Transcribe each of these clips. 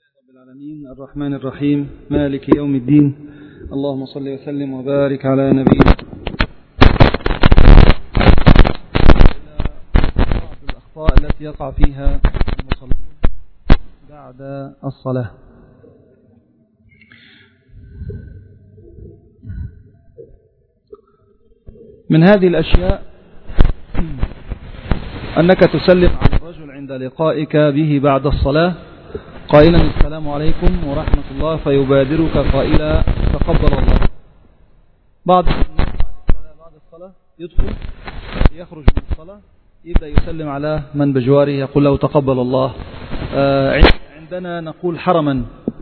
رب العالمين الرحمن الرحيم مالك يوم الدين. اللهم صل وسلم وبارك على نبينا. بعض الأخطاء التي يقع فيها المصلون بعد الصلاة. من هذه الأشياء أنك تسلم على الرجل عند لقائك به بعد الصلاة قائلا السلام عليكم ورحمة الله، فيبادرك قائلا تقبل الله. بعد الصلاة يدخل يخرج من الصلاة يبدأ يسلم على من بجواره يقول له تقبل الله. عندنا نقول حرما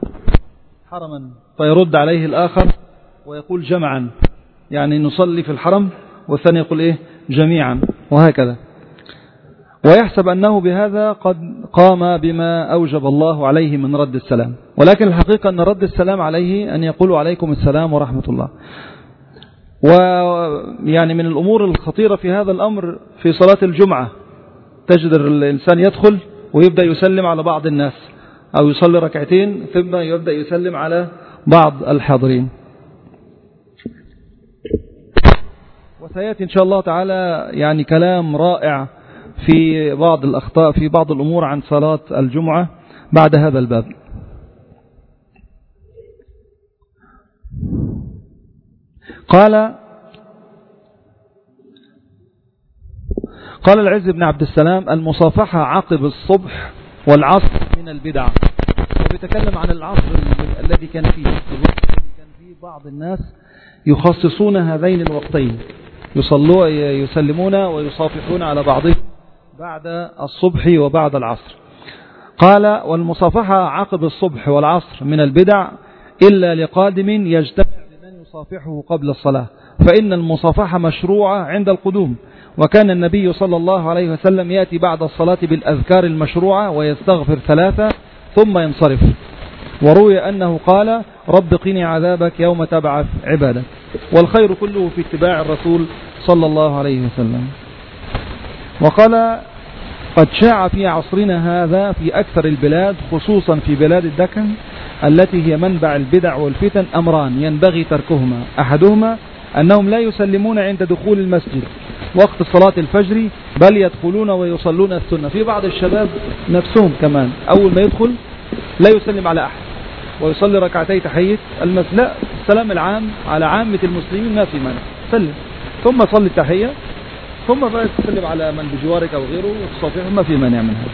فيرد عليه الآخر ويقول جمعا، يعني نصلي في الحرم والثاني يقول جميعا، وهكذا. ويحسب أنه بهذا قد قام بما أوجب الله عليه من رد السلام، ولكن الحقيقة أن رد السلام عليه أن يقول عليكم السلام ورحمة الله. ويعني من الأمور الخطيرة في هذا الأمر في صلاة الجمعة تجد الإنسان يدخل ويبدأ يسلم على بعض الناس، أو يصلي ركعتين ثم يبدأ يسلم على بعض الحاضرين. وسيأتي إن شاء الله تعالى يعني كلام رائع في بعض الأخطاء في بعض الأمور عن صلاة الجمعة بعد هذا الباب. قال العز بن عبد السلام المصافحة عقب الصبح والعصر من البدع. وبيتكلم عن العصر الذي كان فيه بعض الناس يخصصون هذين الوقتين، يسلمون ويصافحون على بعضهم بعد الصبح وبعد العصر. قال والمصافحة عقب الصبح والعصر من البدع إلا لقادم يجتمع بمن يصافحه قبل الصلاة، فإن المصافحة مشروعة عند القدوم، وكان النبي صلى الله عليه وسلم يأتي بعد الصلاة بالأذكار المشروعة ويستغفر 3 ثم ينصرف. وروي أنه قال رب قني عذابك يوم تبعث عبادك. والخير كله في اتباع الرسول صلى الله عليه وسلم. وقال قد شاع في عصرنا هذا في أكثر البلاد خصوصا في بلاد الدكن التي هي منبع البدع والفتن أمران ينبغي تركهما. أحدهما أنهم لا يسلمون عند دخول المسجد وقت صلاة الفجر، بل يدخلون ويصلون السنة. في بعض الشباب نفسهم كمان أول ما يدخل لا يسلم على أحد ويصلي ركعتي تحية المسجد، لا، السلام العام على عامة المسلمين ما في مانع، سلم ثم صلي التحية ثم بقى تسلم على من بجوارك أو غيره وتصافحه، ما في مانع من هذا.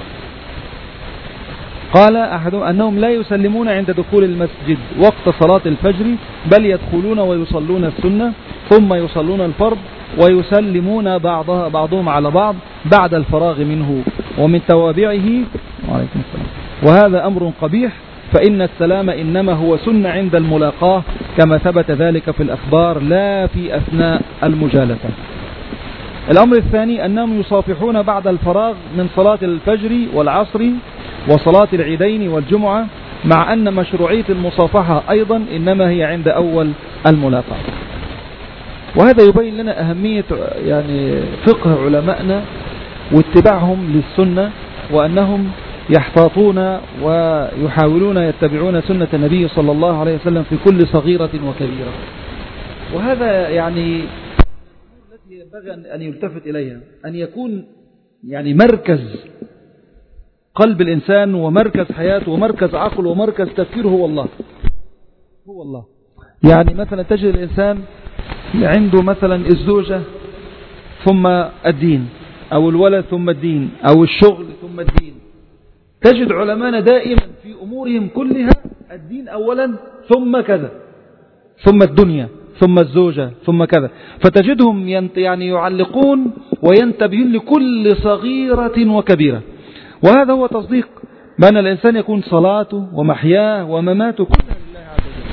قال أحدهم أنهم لا يسلمون عند دخول المسجد وقت صلاة الفجر، بل يدخلون ويصلون السنة ثم يصلون الفرض ويسلمون بعضهم على بعض بعد الفراغ منه ومن توابعه. وعليكم السلام. وهذا أمر قبيح، فإن السلام إنما هو سنة عند الملاقاة كما ثبت ذلك في الأخبار لا في أثناء المجالسة. الأمر الثاني أنهم يصافحون بعد الفراغ من صلاة الفجر والعصر وصلاة العيدين والجمعة، مع أن مشروعية المصافحة أيضا إنما هي عند أول الملاقاة. وهذا يبين لنا أهمية يعني فقه علمائنا واتباعهم للسنة، وأنهم يحتاطون ويحاولون يتبعون سنة النبي صلى الله عليه وسلم في كل صغيرة وكبيرة. وهذا يعني التي ينبغي أن يلتفت إليها، أن يكون يعني مركز قلب الإنسان ومركز حياته ومركز عقل ومركز تفكيره هو الله. يعني مثلا تجد الإنسان عنده مثلا الزوجة ثم الدين، أو الولد ثم الدين، أو الشغل ثم الدين. تجد علماءنا دائما في أمورهم كلها الدين أولا ثم كذا، ثم الدنيا ثم الزوجة ثم كذا. فتجدهم يعني يعلقون وينتبهون لكل صغيرة وكبيرة. وهذا هو تصديق بأن الإنسان يكون صلاته ومحياه ومماته كلها لله عز وجل.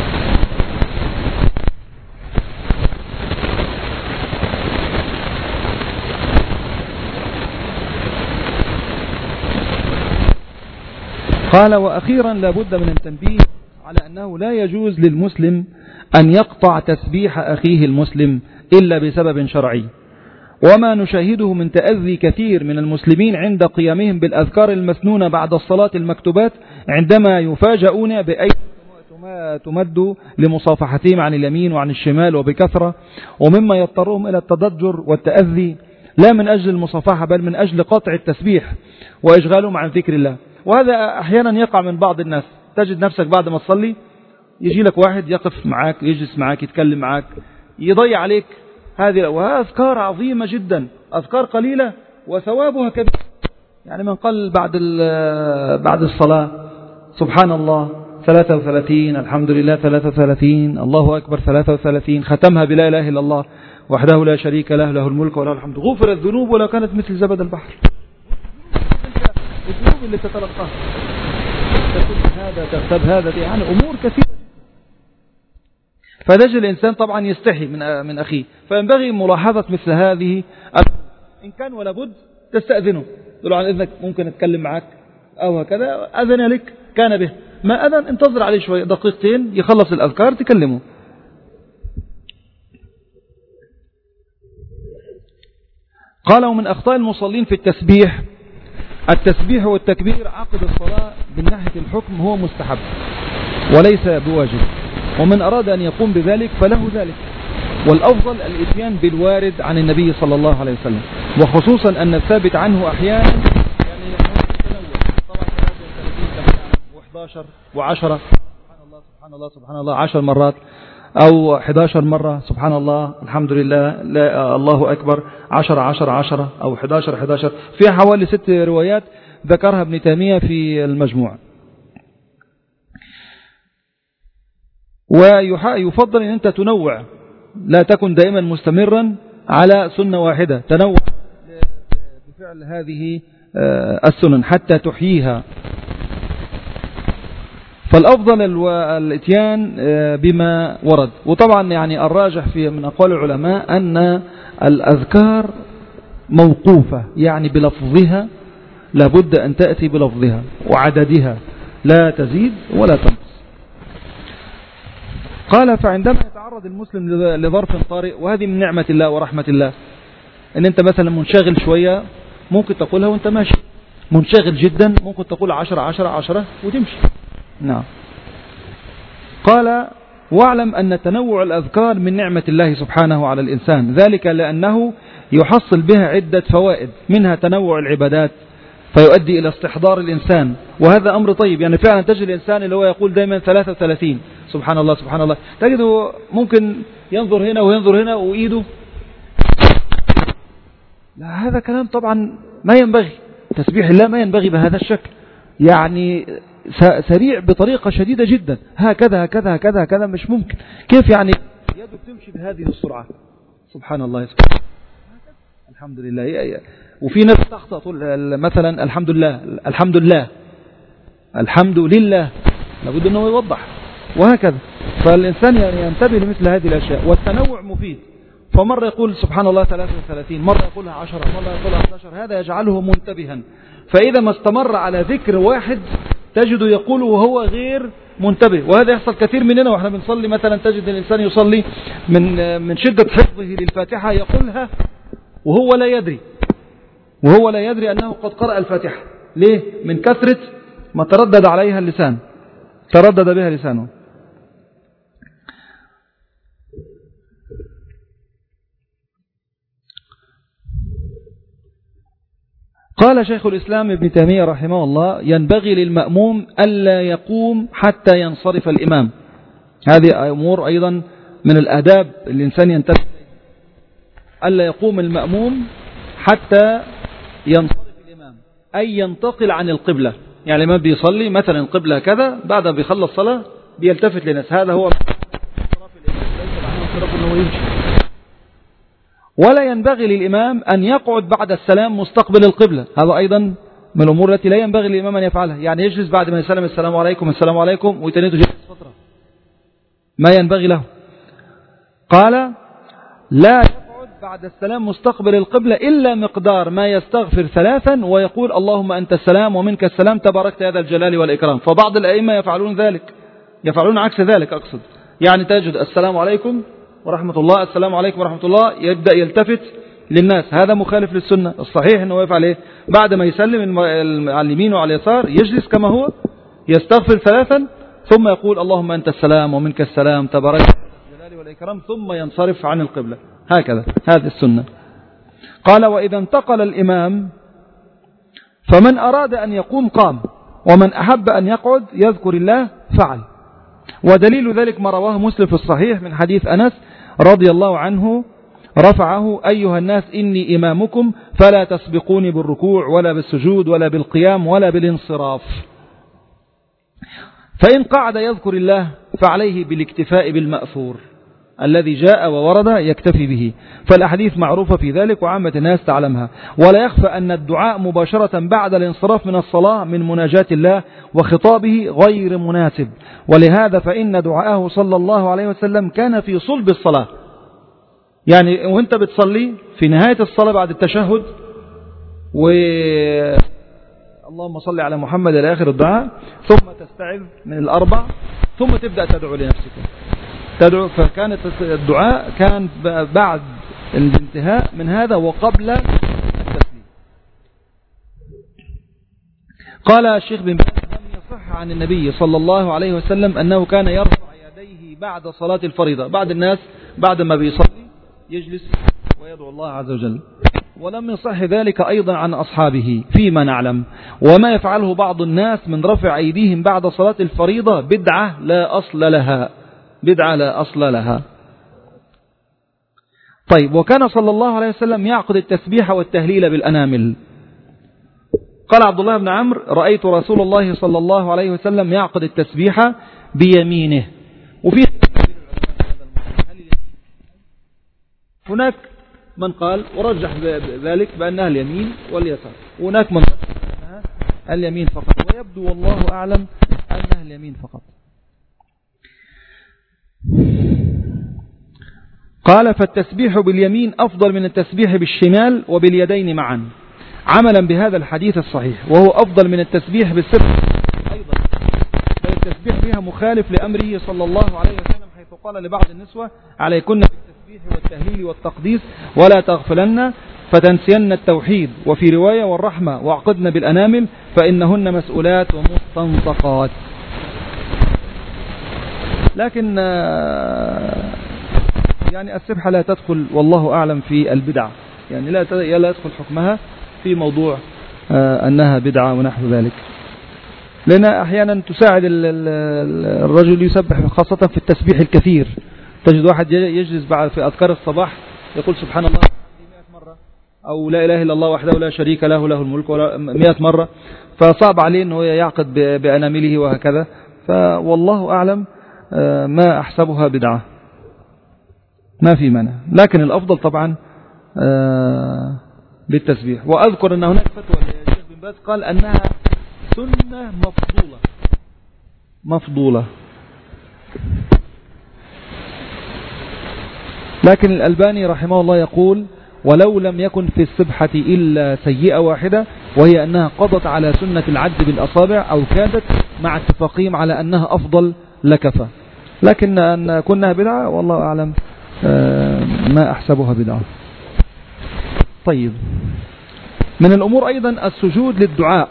قال وأخيرا لا بد من التنبيه على أنه لا يجوز للمسلم أن يقطع تسبيح أخيه المسلم إلا بسبب شرعي. وما نشاهده من تأذي كثير من المسلمين عند قيامهم بالأذكار المسنونة بعد الصلاة المكتوبات عندما يفاجؤون بأي تمد لمصافحتهم عن اليمين وعن الشمال وبكثرة، ومما يضطرهم إلى التضجر والتأذي لا من أجل المصافحة بل من أجل قطع التسبيح وإشغالهم عن ذكر الله. وهذا أحيانا يقع من بعض الناس، تجد نفسك بعد ما تصلي يجي لك واحد يقف معك يجلس معك يتكلم معك يضيع عليك هذه، وهذه أذكار عظيمة جدا، أذكار قليلة وثوابها كبير. يعني من قال بعد الصلاة سبحان الله 33، الحمد لله 33، الله أكبر 33، ختمها بلا إله إلا الله وحده لا شريك له، له الملك وله الحمد، غفرت الذنوب ولو كانت مثل زبد البحر. الذنوب اللي تتلقاها تكتب هذا تكتب هذا، يعني أمور كثيرة. فدج الإنسان طبعا يستحي من أخيه، فينبغي ملاحظة مثل هذه. إن كان ولا بد تستأذنه، تقول عن إذنك ممكن أتكلم معك أو هكذا، أذن لك كان به، ما أذن انتظر عليه شوية دقيقتين يخلص الأذكار تكلمه. قال ومن أخطاء المصلين في التسبيح: التسبيح والتكبير عقد الصلاة من ناحية الحكم هو مستحب وليس بواجب، ومن أراد أن يقوم بذلك فله ذلك، والأفضل الإتيان بالوارد عن النبي صلى الله عليه وسلم، وخصوصا أن الثابت عنه أحيانا يعني طبعا 33 و11 و10 سبحان الله سبحان الله سبحان الله 10 مرات أو 11 مرة سبحان الله الحمد لله لا الله أكبر 10 10 10 أو 11 11، فيها حوالي 6 روايات ذكرها ابن تيمية في المجموع. ويفضل أن أنت تنوع، لا تكن دائما مستمرا على سنة واحدة، تنوع بفعل هذه السنن حتى تحييها. فالأفضل الاتيان بما ورد. وطبعا يعني الراجح من أقوال العلماء أن الأذكار موقوفة، يعني بلفظها لابد أن تأتي بلفظها وعددها، لا تزيد ولا تنقص. قال فعندما يتعرض المسلم لظرف طارئ، وهذه من نعمة الله ورحمة الله، ان انت مثلا منشغل شوية ممكن تقولها وانت ماشي، منشغل جدا ممكن تقول 10 10 10 وتمشي. نعم. قال واعلم أن تنوع الأذكار من نعمة الله سبحانه على الإنسان، ذلك لأنه يحصل بها عدة فوائد، منها تنوع العبادات فيؤدي إلى استحضار الإنسان، وهذا أمر طيب. يعني فعلا تجد الإنسان اللي هو يقول دائما 33 سبحان الله سبحان الله، تجده ممكن ينظر هنا وينظر هنا وإيده، لا هذا كلام طبعا ما ينبغي، تسبيح الله ما ينبغي بهذا الشكل، يعني سريع بطريقة شديدة جدا، هكذا هكذا هكذا هكذا، مش ممكن. كيف يعني يده تمشي بهذه السرعة؟ سبحان الله سبحان. الحمد لله. وفي ناس تخطأ تقول مثلا الحمد لله الحمد لله الحمد لله، لابد أنه يوضح، وهكذا. فالإنسان يعني ينتبه لمثل هذه الأشياء، والتنوع مفيد. فمرة يقول سبحان الله 33، مرة يقولها 10، مرة يقولها 11، هذا يجعله منتبها. فإذا ما استمر على ذكر واحد تجده يقول وهو غير منتبه، وهذا يحصل كثير مننا وإحنا بنصلي. مثلا تجد الإنسان يصلي من شدة حفظه للفاتحة يقولها وهو لا يدري أنه قد قرأ الفاتحة. ليه؟ من كثرة ما تردد عليها اللسان، تردد بها لسانه. قال شيخ الإسلام ابن تيمية رحمه الله: ينبغي للمأموم ألا يقوم حتى ينصرف الإمام. هذه أمور أيضا من الآداب الإنسان ينتبه، ألا يقوم المأموم حتى ينصرف الإمام، أي ينتقل عن القبلة. يعني ما بيصلي مثلا القبلة كذا، بعد ما بيخلص صلاة بيلتفت للناس، هذا هو انصراف الإمام، ليس معنى انصراف أنه يمشي. ولا ينبغي للإمام أن يقعد بعد السلام مستقبل القبلة، هذا أيضا من الأمور التي لا ينبغي للإمام أن يفعلها. يعني يجلس بعد ما يسلم السلام عليكم السلام عليكم ويتنيته جلس فترة، ما ينبغي له. قال لا يقعد بعد السلام مستقبل القبلة إلا مقدار ما يستغفر 3 ويقول اللهم أنت السلام ومنك السلام تباركت يا ذا الجلال والإكرام. فبعض الأئمة يفعلون ذلك، يفعلون عكس ذلك أقصد. يعني تجد السلام عليكم ورحمة الله، السلام عليكم ورحمة الله، يبدأ يلتفت للناس، هذا مخالف للسنة. الصحيح أنه يفعل إيه؟ بعد ما يسلم على اليمين وعلى اليسار يجلس كما هو، يستغفر 3 ثم يقول اللهم أنت السلام ومنك السلام تبارك الجلال والإكرام، ثم ينصرف عن القبلة. هكذا هذه السنة. قال وإذا انتقل الإمام فمن أراد أن يقوم قام، ومن أحب أن يقعد يذكر الله فعل. ودليل ذلك ما رواه مسلم في الصحيح من حديث أنس رضي الله عنه رفعه: أيها الناس إني إمامكم فلا تسبقوني بالركوع ولا بالسجود ولا بالقيام ولا بالانصراف. فإن قعد يذكر الله فعليه بالاكتفاء بالمأثور الذي جاء وورد يكتفي به، فالأحاديث معروفة في ذلك وعامة الناس تعلمها. ولا يخفى أن الدعاء مباشرة بعد الانصراف من الصلاة من مناجاة الله وخطابه غير مناسب، ولهذا فإن دعاءه صلى الله عليه وسلم كان في صلب الصلاة، يعني وانت بتصلي في نهاية الصلاة بعد التشهد اللهم صل على محمد إلى آخر الدعاء، ثم تستعذ من ال4 ثم تبدأ تدعو لنفسك، تدعو. فكانت الدعاء كان بعد الانتهاء من هذا وقبل التسليم. قال الشيخ بن باز: لم يصح عن النبي صلى الله عليه وسلم أنه كان يرفع يديه بعد صلاة الفريضة. بعد الناس بعد ما بيصلي يجلس ويدعو الله عز وجل، ولم يصح ذلك أيضا عن أصحابه فيما نعلم. وما يفعله بعض الناس من رفع أيديهم بعد صلاة الفريضة بدعة لا أصل لها، بدعة لا أصل لها. طيب، وكان صلى الله عليه وسلم يعقد التسبيح والتهليل بالأنامل. قال عبد الله بن عمرو: رأيت رسول الله صلى الله عليه وسلم يعقد التسبيح بيمينه. وفي هناك من قال ورجح ذلك بأنها اليمين واليسار، هناك من رجح بأنها اليمين فقط، ويبدو والله أعلم أنها اليمين فقط. قال: فالتسبيح باليمين أفضل من التسبيح بالشمال وباليدين معا، عملا بهذا الحديث الصحيح، وهو أفضل من التسبيح بالسبع أيضا، بل التسبيح بها مخالف لأمره صلى الله عليه وسلم، حيث قال لبعض النسوة: عليكن بالتسبيح والتهليل والتقديس ولا تغفلن فتنسين التوحيد، وفي رواية: والرحمة واعقدن بالأنامل فإنهن مسؤولات ومستنطقات. لكن يعني السبحة لا تدخل والله أعلم في البدع، يعني لا يدخل حكمها في موضوع أنها بدعة ونحو ذلك، لأن أحيانا تساعد الرجل يسبح خاصة في التسبيح الكثير. تجد واحد يجلس في أذكار الصباح يقول سبحان الله 100 مرة، أو لا إله إلا الله وحده لا شريك له له الملك 100 مرة، فصعب عليه أنه يعقد بأنامله وهكذا. فوالله أعلم ما أحسبها بدعة، ما في مانع، لكن الأفضل طبعا بالتسبيح. وأذكر أن هناك فتوى للشيخ بن باز قال أنها سنة مفضولة، لكن الألباني رحمه الله يقول: ولو لم يكن في السبحة إلا سيئة واحدة، وهي أنها قضت على سنة العد بالأصابع أو كادت، مع اتفاقهم على أنها أفضل لكفى. لكن أن كنها بدعة والله أعلم ما أحسبها بدعة. طيب، من الأمور أيضا السجود للدعاء.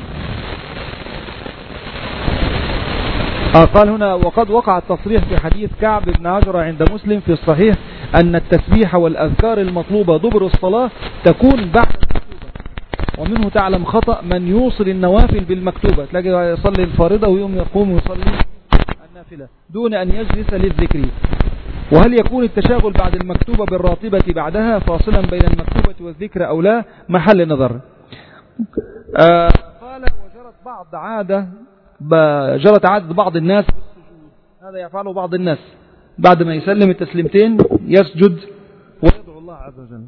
قال هنا: وقد وقع التصريح في حديث كعب بن عجرة عند مسلم في الصحيح أن التسبيح والأذكار المطلوبة دبر الصلاة تكون بعد المكتوبة، ومنه تعلم خطأ من يوصل النوافل بالمكتوبة، تلاقي يصلي الفارضة ويوم يقوم ويصلي النافلة دون أن يجلس للذكر. وهل يكون التشاغل بعد المكتوبة بالراتبة بعدها فاصلا بين المكتوبة والذكر أو لا؟ محل نظر. قال: جرت عادة بعض الناس بالسجود، هذا يفعله بعض الناس بعد ما يسلم التسليمتين يسجد ويدعو الله عز وجل،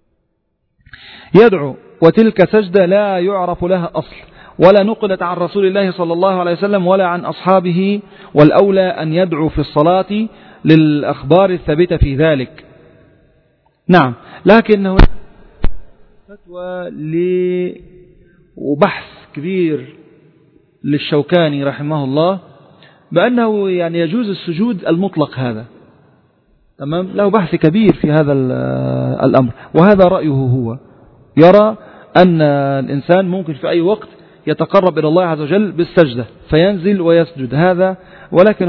يدعو، وتلك سجدة لا يعرف لها أصل، ولا نقلت عن رسول الله صلى الله عليه وسلم ولا عن أصحابه، والأولى أن يدعو في الصلاة للأخبار الثابتة في ذلك. نعم، لكن هناك فتوى وبحث كبير للشوكاني رحمه الله بأنه يعني يجوز السجود المطلق هذا، تمام، له بحث كبير في هذا الأمر، وهذا رأيه هو، يرى أن الإنسان ممكن في أي وقت يتقرب إلى الله عز وجل بالسجدة فينزل ويسجد هذا، ولكن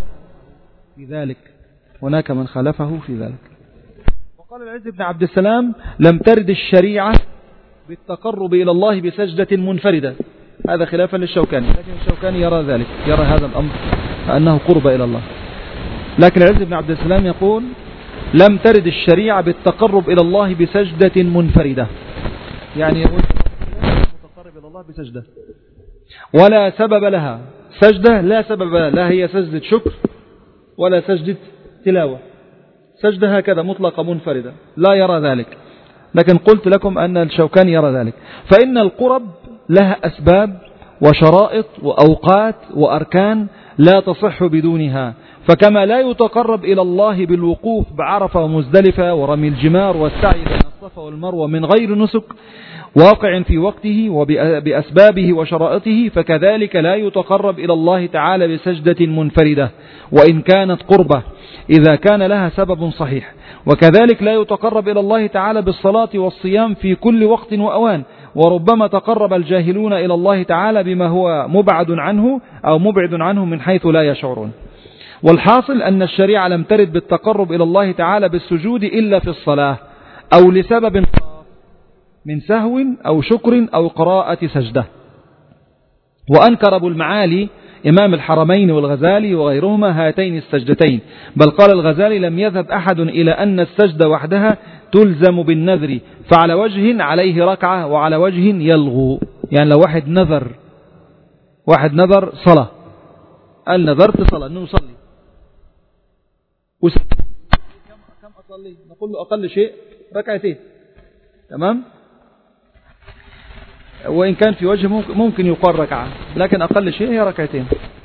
هناك من خالفه في ذلك. وقال العز بن عبد السلام: لم ترد الشريعة بالتقرب إلى الله بسجدة منفردة، هذا خلافا للشوكاني، لكن الشوكاني يرى ذلك، يرى هذا الأمر أنه قرب إلى الله. لكن العز بن عبد السلام يقول: لم ترد الشريعة بالتقرب إلى الله بسجدة منفردة، يعني يقول متقرب إلى الله بسجدة ولا سبب لها، سجدة لا سبب لها، لا هي سجدة شكر ولا سجدة تلاوة، سجدة هكذا مطلقة منفردة، لا يرى ذلك. لكن قلت لكم أن الشوكاني يرى ذلك. فإن القرب لها أسباب وشرائط وأوقات وأركان لا تصح بدونها، فكما لا يتقرب إلى الله بالوقوف بعرفة ومزدلفة ورمي الجمار والسعي بين الصفا والمروة من غير نسك واقع في وقته وبأسبابه وشرائطه، فكذلك لا يتقرب إلى الله تعالى بسجدة منفردة وإن كانت قربة إذا كان لها سبب صحيح. وكذلك لا يتقرب إلى الله تعالى بالصلاة والصيام في كل وقت وأوان، وربما تقرب الجاهلون إلى الله تعالى بما هو مبعد عنه أو مبعد عنه من حيث لا يشعرون. والحاصل أن الشريعة لم ترد بالتقرب إلى الله تعالى بالسجود إلا في الصلاة أو لسبب من سهو أو شكر أو قراءة سجدة. وأنكر أبو المعالي إمام الحرمين والغزالي وغيرهما هاتين السجدتين، بل قال الغزالي: لم يذهب أحد إلى أن السجدة وحدها تلزم بالنذر، فعلى وجه عليه ركعة وعلى وجه يلغو. يعني لو واحد نذر صلاة، قال نذرت صلاة أنه يصلي، كم أصلي؟ نقول له أقل شيء ركعتين، تمام، وإن كان في وجه ممكن يقال ركعة، لكن أقل شيء هي ركعتين.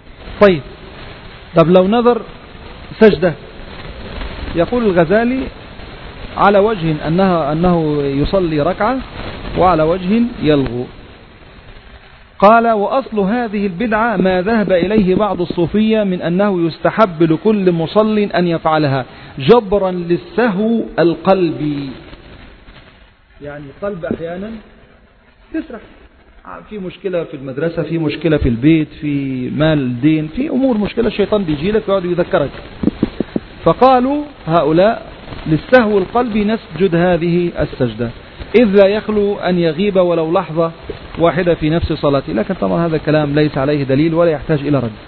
طب لو نذر سجدة، يقول الغزالي: على وجه أنه يصلي ركعة وعلى وجه يلغو. قال: وأصل هذه البدعة ما ذهب إليه بعض الصوفية من أنه يستحب لكل مصل أن يفعلها جبرا للسهو القلبي. يعني القلب أحيانا تسرح، في مشكلة في المدرسة، في مشكلة في البيت، في مال دين، في أمور مشكلة، الشيطان بيجي لك ويقعد يذكرك. فقالوا هؤلاء: للسهو القلبي نسجد هذه السجدة، إذ لا يخلو أن يغيب ولو لحظة واحدة في نفس صلاته. لكن طبعا هذا الكلام ليس عليه دليل ولا يحتاج إلى رد.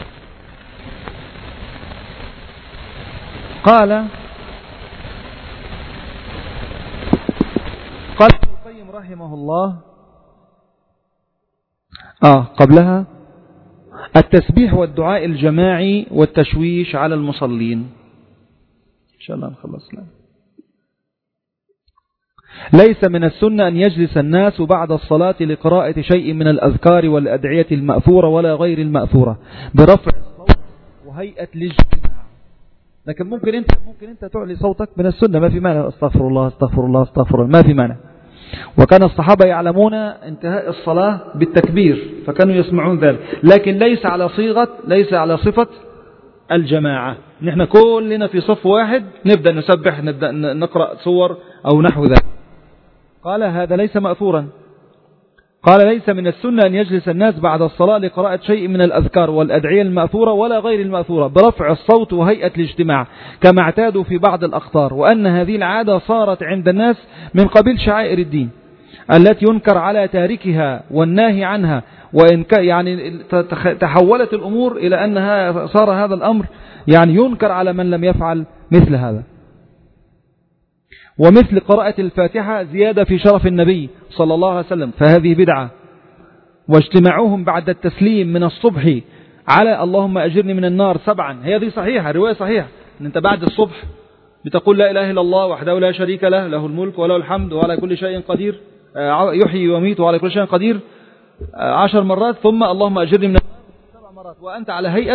قال ابن القيم رحمه الله قبلها: التسبيح والدعاء الجماعي والتشويش على المصلين. إن شاء الله نخلص. ليس من السنة أن يجلس الناس بعد الصلاة لقراءة شيء من الأذكار والأدعية المأثورة ولا غير المأثورة برفع الصوت وهيئة الاجتماع. لكن ممكن أنت تعلي صوتك، من السنة، ما في مانع، استغفر الله استغفر الله استغفر الله، ما في مانع. وكان الصحابة يعلمون انتهاء الصلاة بالتكبير فكانوا يسمعون ذلك، لكن ليس على صفة الجماعة. نحن كلنا في صف واحد نبدأ نسبح، نبدأ نقرأ سور أو نحو ذلك. قال: هذا ليس مأثورا. قال: ليس من السنة أن يجلس الناس بعد الصلاة لقراءة شيء من الأذكار والأدعية المأثورة ولا غير المأثورة برفع الصوت وهيئة الاجتماع كما اعتادوا في بعض الأقطار، وأن هذه العادة صارت عند الناس من قبيل شعائر الدين التي ينكر على تاركها والناهي عنها، وإن يعني تحولت الأمور إلى أنها صار هذا الأمر يعني ينكر على من لم يفعل مثل هذا. ومثل قراءة الفاتحة زيادة في شرف النبي صلى الله عليه وسلم، فهذه بدعة. واجتماعهم بعد التسليم من الصبح على اللهم أجرني من النار 7، هذه صحيحة، رواية صحيحة، أن أنت بعد الصبح بتقول لا إله إلا الله وحده لا شريك له، له الملك وله الحمد وعلى كل شيء قدير، يحيي ويميت وعلى كل شيء قدير 10 مرات، ثم اللهم أجرني من النار 7 مرات، وأنت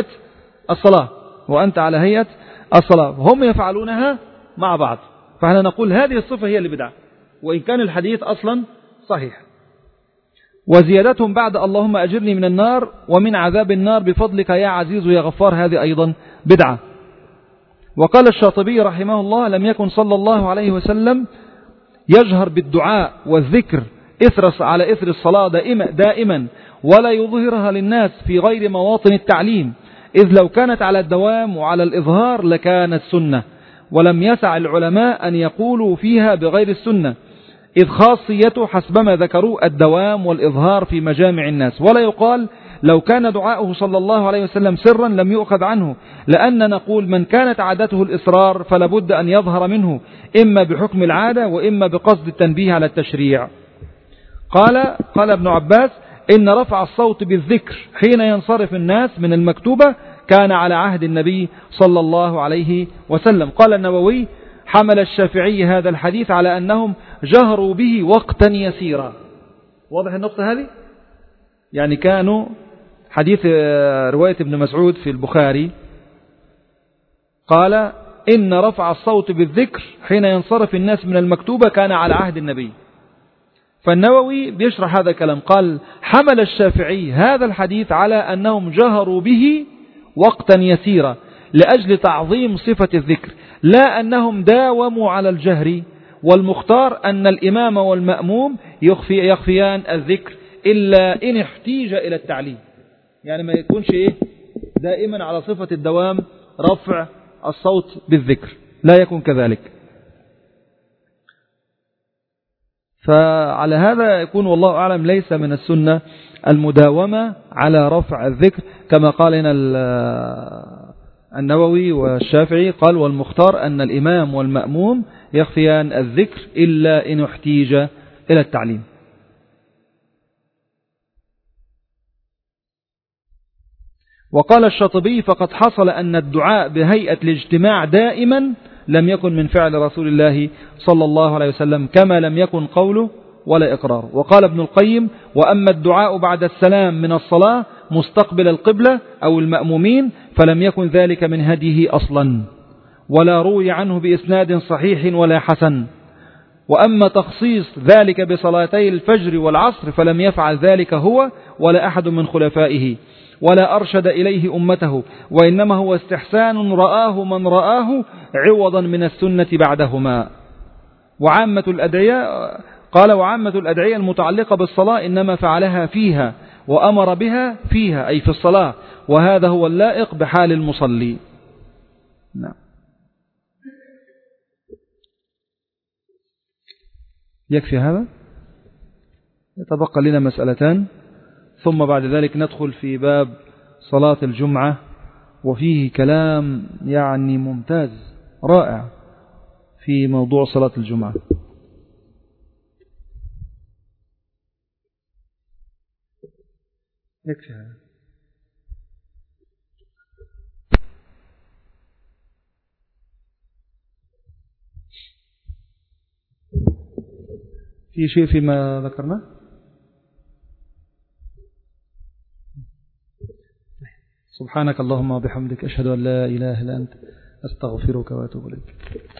على هيئة الصلاة. هم يفعلونها مع بعض، فاحنا نقول هذه الصفة هي البدعة وإن كان الحديث أصلا صحيح. وزيادتهم بعد اللهم أجرني من النار ومن عذاب النار بفضلك يا عزيز يا غفار، هذه أيضا بدعة. وقال الشاطبي رحمه الله: لم يكن صلى الله عليه وسلم يجهر بالدعاء والذكر على إثر الصلاة دائما ولا يظهرها للناس في غير مواطن التعليم، إذ لو كانت على الدوام وعلى الإظهار لكانت سنة، ولم يسع العلماء أن يقولوا فيها بغير السنة، إذ خاصيته حسبما ذكروا الدوام والإظهار في مجامع الناس. ولا يقال لو كان دعاؤه صلى الله عليه وسلم سرا لم يؤخذ عنه، لأن نقول من كانت عادته الإصرار فلابد أن يظهر منه، إما بحكم العادة وإما بقصد التنبيه على التشريع. قال ابن عباس: إن رفع الصوت بالذكر حين ينصرف الناس من المكتوبة كان على عهد النبي صلى الله عليه وسلم. قال النووي: حمل الشافعي هذا الحديث على أنهم جهروا به وقتا يسيرا. واضح النقطة هذه؟ يعني كانوا حديث رواية ابن مسعود في البخاري قال: إن رفع الصوت بالذكر حين ينصرف الناس من المكتوبة كان على عهد النبي. فالنووي بيشرح هذا الكلام، قال: حمل الشافعي هذا الحديث على أنهم جهروا به وقتا يسيرا لأجل تعظيم صفة الذكر، لا أنهم داوموا على الجهر، والمختار أن الإمام والمأموم يخفيان الذكر إلا إن احتيج إلى التعليم. يعني ما يكونش دائما على صفة الدوام رفع الصوت بالذكر، لا يكون كذلك. فعلى هذا يكون والله أعلم ليس من السنة المداومة على رفع الذكر، كما قال هنا النووي والشافعي، قال: والمختار أن الإمام والمأموم يخفيان الذكر إلا إن احتيج إلى التعليم. وقال الشاطبي: فقد حصل أن الدعاء بهيئة الاجتماع دائما لم يكن من فعل رسول الله صلى الله عليه وسلم، كما لم يكن قوله ولا إقرار. وقال ابن القيم: وأما الدعاء بعد السلام من الصلاة مستقبل القبلة أو المأمومين فلم يكن ذلك من هديه أصلا، ولا روي عنه بإسناد صحيح ولا حسن. وأما تخصيص ذلك بصلاتي الفجر والعصر فلم يفعل ذلك هو ولا أحد من خلفائه، ولا أرشد إليه أمته، وإنما هو استحسان رآه من رآه عوضا من السنة بعدهما. وعامة الأدعية المتعلقة بالصلاة إنما فعلها فيها وأمر بها فيها، أي في الصلاة، وهذا هو اللائق بحال المصلي. نعم. يكفي هذا؟ يتبقى لنا مسألتان، ثم بعد ذلك ندخل في باب صلاة الجمعة، وفيه كلام يعني ممتاز رائع في موضوع صلاة الجمعة. يكفي هذا. في شيء فيما ذكرنا؟ سبحانك اللهم وبحمدك، أشهد أن لا إله إلا أنت، أستغفرك وأتوب إليك.